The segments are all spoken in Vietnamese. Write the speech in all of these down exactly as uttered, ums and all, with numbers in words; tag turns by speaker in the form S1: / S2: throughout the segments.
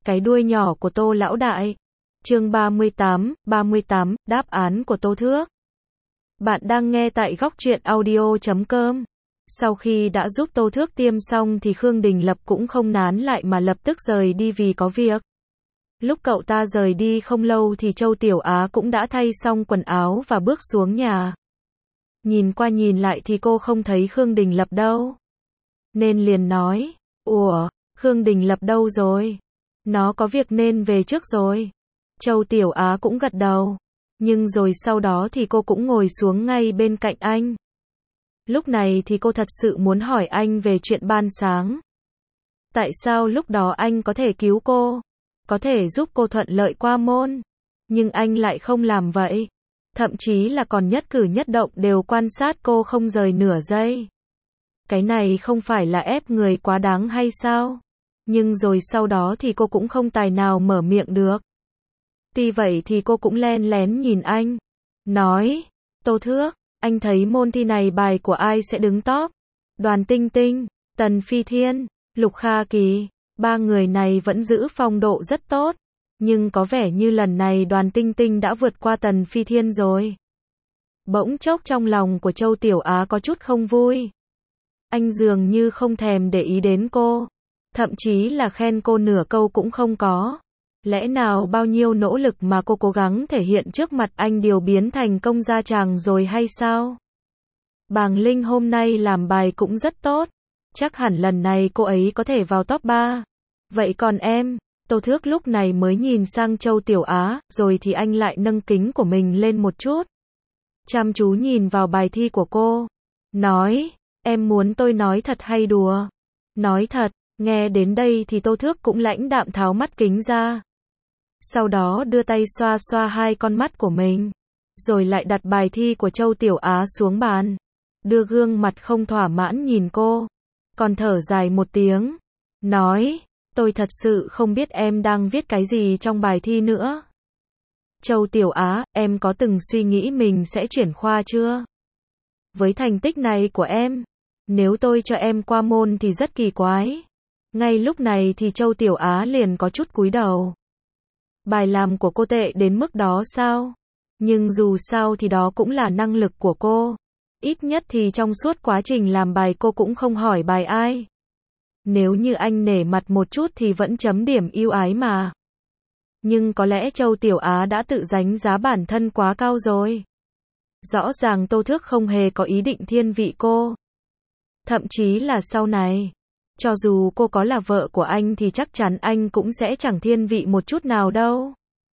S1: Cái đuôi nhỏ của Tô lão đại. Chương ba mươi tám, ba mươi tám, đáp án của Tô Thước. Bạn đang nghe tại góc truyện audio chấm com. Sau khi đã giúp Tô Thước tiêm xong thì Khương Đình Lập cũng không nán lại mà lập tức rời đi vì có việc. Lúc cậu ta rời đi không lâu thì Châu Tiểu Á cũng đã thay xong quần áo và bước xuống nhà. Nhìn qua nhìn lại thì cô không thấy Khương Đình Lập đâu. Nên liền nói, ủa, Khương Đình Lập đâu rồi? Nó có việc nên về trước rồi. Châu Tiểu Á cũng gật đầu. Nhưng rồi sau đó thì cô cũng ngồi xuống ngay bên cạnh anh. Lúc này thì cô thật sự muốn hỏi anh về chuyện ban sáng. Tại sao lúc đó anh có thể cứu cô? Có thể giúp cô thuận lợi qua môn. Nhưng anh lại không làm vậy. Thậm chí là còn nhất cử nhất động đều quan sát cô không rời nửa giây. Cái này không phải là ép người quá đáng hay sao? Nhưng rồi sau đó thì cô cũng không tài nào mở miệng được. Tuy vậy thì cô cũng len lén nhìn anh. Nói, Tô Thước, anh thấy môn thi này bài của ai sẽ đứng top? Đoàn Tinh Tinh, Tần Phi Thiên, Lục Kha Kỳ. Ba người này vẫn giữ phong độ rất tốt. Nhưng có vẻ như lần này Đoàn Tinh Tinh đã vượt qua Tần Phi Thiên rồi. Bỗng chốc trong lòng của Châu Tiểu Á có chút không vui. Anh dường như không thèm để ý đến cô. Thậm chí là khen cô nửa câu cũng không có. Lẽ nào bao nhiêu nỗ lực mà cô cố gắng thể hiện trước mặt anh đều biến thành công gia tràng rồi hay sao? Bàng Linh hôm nay làm bài cũng rất tốt. Chắc hẳn lần này cô ấy có thể vào top ba. Vậy còn em? Tô Thước lúc này mới nhìn sang Châu Tiểu Á, rồi thì anh lại nâng kính của mình lên một chút. Chăm chú nhìn vào bài thi của cô. Nói, em muốn tôi nói thật hay đùa? Nói thật. Nghe đến đây thì Tô Thước cũng lãnh đạm tháo mắt kính ra. Sau đó đưa tay xoa xoa hai con mắt của mình. Rồi lại đặt bài thi của Châu Tiểu Á xuống bàn. Đưa gương mặt không thỏa mãn nhìn cô. Còn thở dài một tiếng. Nói, tôi thật sự không biết em đang viết cái gì trong bài thi nữa. Châu Tiểu Á, em có từng suy nghĩ mình sẽ chuyển khoa chưa? Với thành tích này của em, nếu tôi cho em qua môn thì rất kỳ quái. Ngay lúc này thì Châu Tiểu Á liền có chút cúi đầu. Bài làm của cô tệ đến mức đó sao? Nhưng dù sao thì đó cũng là năng lực của cô. Ít nhất thì trong suốt quá trình làm bài cô cũng không hỏi bài ai. Nếu như anh nể mặt một chút thì vẫn chấm điểm ưu ái mà. Nhưng có lẽ Châu Tiểu Á đã tự đánh giá bản thân quá cao rồi. Rõ ràng Tô Thước không hề có ý định thiên vị cô. Thậm chí là sau này, cho dù cô có là vợ của anh thì chắc chắn anh cũng sẽ chẳng thiên vị một chút nào đâu.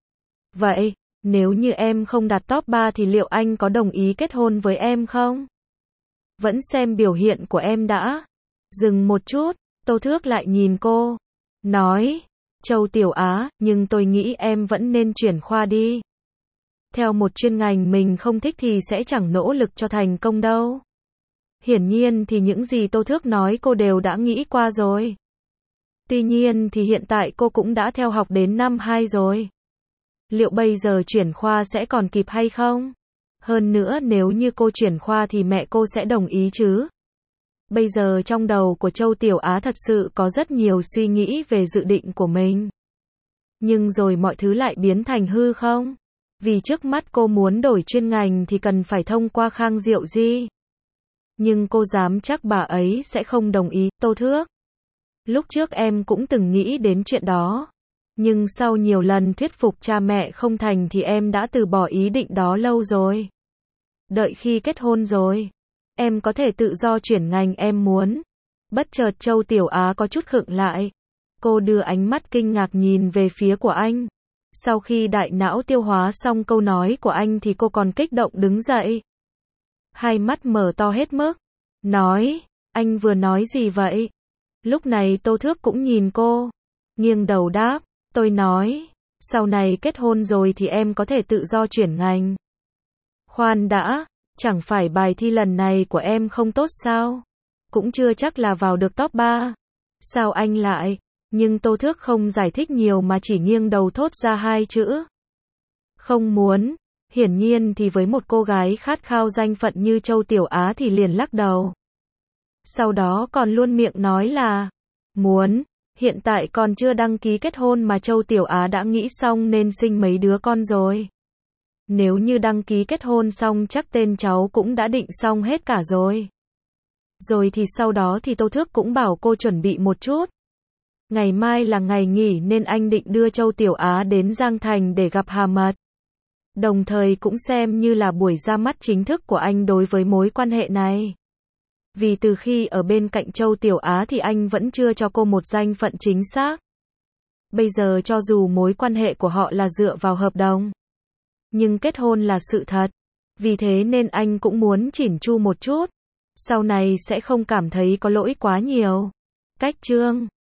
S1: Vậy, nếu như em không đạt top ba thì liệu anh có đồng ý kết hôn với em không? Vẫn xem biểu hiện của em đã. Dừng một chút, Tô Thước lại nhìn cô. Nói, Châu Tiểu Á, nhưng tôi nghĩ em vẫn nên chuyển khoa đi. Theo một chuyên ngành mình không thích thì sẽ chẳng nỗ lực cho thành công đâu. Hiển nhiên thì những gì Tô Thước nói cô đều đã nghĩ qua rồi. Tuy nhiên thì hiện tại cô cũng đã theo học đến năm hai rồi. Liệu bây giờ chuyển khoa sẽ còn kịp hay không? Hơn nữa nếu như cô chuyển khoa thì mẹ cô sẽ đồng ý chứ? Bây giờ trong đầu của Châu Tiểu Á thật sự có rất nhiều suy nghĩ về dự định của mình. Nhưng rồi mọi thứ lại biến thành hư không? Vì trước mắt cô muốn đổi chuyên ngành thì cần phải thông qua Khang Diệu Di. Nhưng cô dám chắc bà ấy sẽ không đồng ý. Tô Thước, lúc trước em cũng từng nghĩ đến chuyện đó. Nhưng sau nhiều lần thuyết phục cha mẹ không thành thì em đã từ bỏ ý định đó lâu rồi. Đợi khi kết hôn rồi, em có thể tự do chuyển ngành em muốn. Bất chợt Châu Tiểu Á có chút khựng lại. Cô đưa ánh mắt kinh ngạc nhìn về phía của anh. Sau khi đại não tiêu hóa xong câu nói của anh thì cô còn kích động đứng dậy. Hai mắt mở to hết mức. Nói, anh vừa nói gì vậy? Lúc này Tô Thước cũng nhìn cô. Nghiêng đầu đáp, tôi nói, sau này kết hôn rồi thì em có thể tự do chuyển ngành. Khoan đã, chẳng phải bài thi lần này của em không tốt sao? Cũng chưa chắc là vào được top ba. Sao anh lại? Nhưng Tô Thước không giải thích nhiều mà chỉ nghiêng đầu thốt ra hai chữ. Không muốn. Hiển nhiên thì với một cô gái khát khao danh phận như Châu Tiểu Á thì liền lắc đầu. Sau đó còn luôn miệng nói là muốn. Hiện tại còn chưa đăng ký kết hôn mà Châu Tiểu Á đã nghĩ xong nên sinh mấy đứa con rồi. Nếu như đăng ký kết hôn xong chắc tên cháu cũng đã định xong hết cả rồi. Rồi thì sau đó thì Tô Thước cũng bảo cô chuẩn bị một chút. Ngày mai là ngày nghỉ nên anh định đưa Châu Tiểu Á đến Giang Thành để gặp Hà Mật. Đồng thời cũng xem như là buổi ra mắt chính thức của anh đối với mối quan hệ này. Vì từ khi ở bên cạnh Châu Tiểu Á thì anh vẫn chưa cho cô một danh phận chính xác. Bây giờ cho dù mối quan hệ của họ là dựa vào hợp đồng, nhưng kết hôn là sự thật. Vì thế nên anh cũng muốn chỉn chu một chút. Sau này sẽ không cảm thấy có lỗi quá nhiều. Cách chương